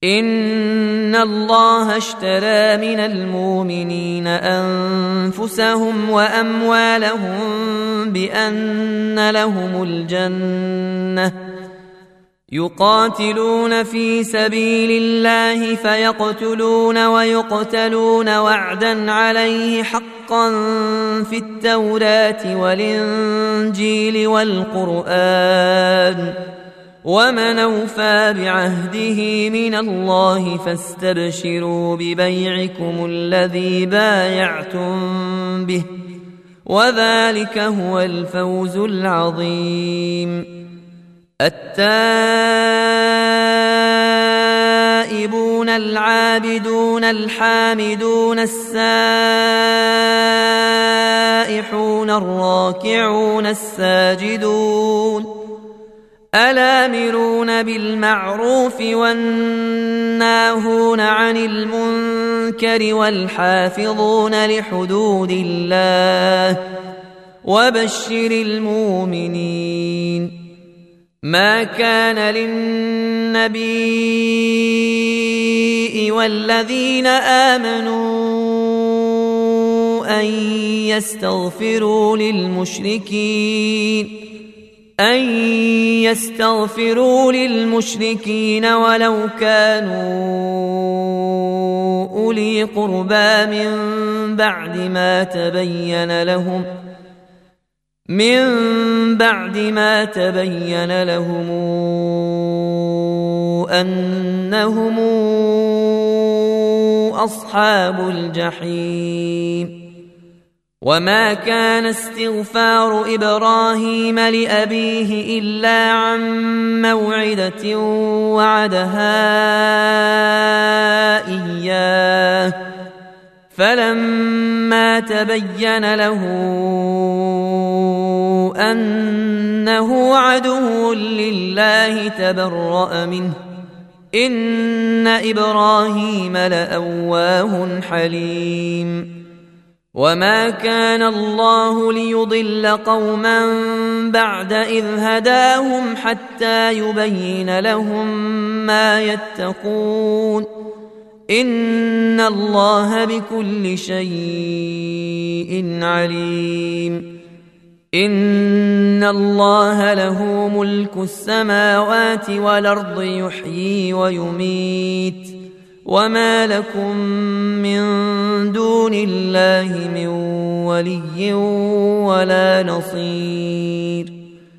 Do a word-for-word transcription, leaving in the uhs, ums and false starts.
إن الله اشترى من المؤمنين أنفسهم وأموالهم بأن لهم الجنة يقاتلون في سبيل الله فيقتلون ويقتلون وعدا عليه حقا في التوراة والإنجيل والقرآن ومن أوفى بعهده من الله فاستبشروا ببيعكم الذي بايعتم به وذلك هو الفوز العظيم. التائبون العابدون الحامدون السائحون الراكعون الساجدون الآمرون بالمعروف والناهون عن المنكر والحافظون لحدود الله وبشر المؤمنين. ما كان للنبي والذين آمنوا أن يستغفروا للمشركين أن يستغفروا للمشركين ولو كانوا أولي قربى من بعد ما تبين لهم من بعد ما تبين لهم أنهم أصحاب الجحيم. وما كان استغفار إبراهيم لأبيه إلا عن موعدة وعدها إياه فلما تبين له أنه عدو لله تبرأ منه إن إبراهيم لأواه حليم. وما كان الله ليضل قوما بعد إذ هداهم حتى يبين لهم ما يتقون إن الله بكل شيء عليم. إن الله له ملك السماوات والأرض يحيي ويميت وما لكم من دون الله من ولي ولا نصير.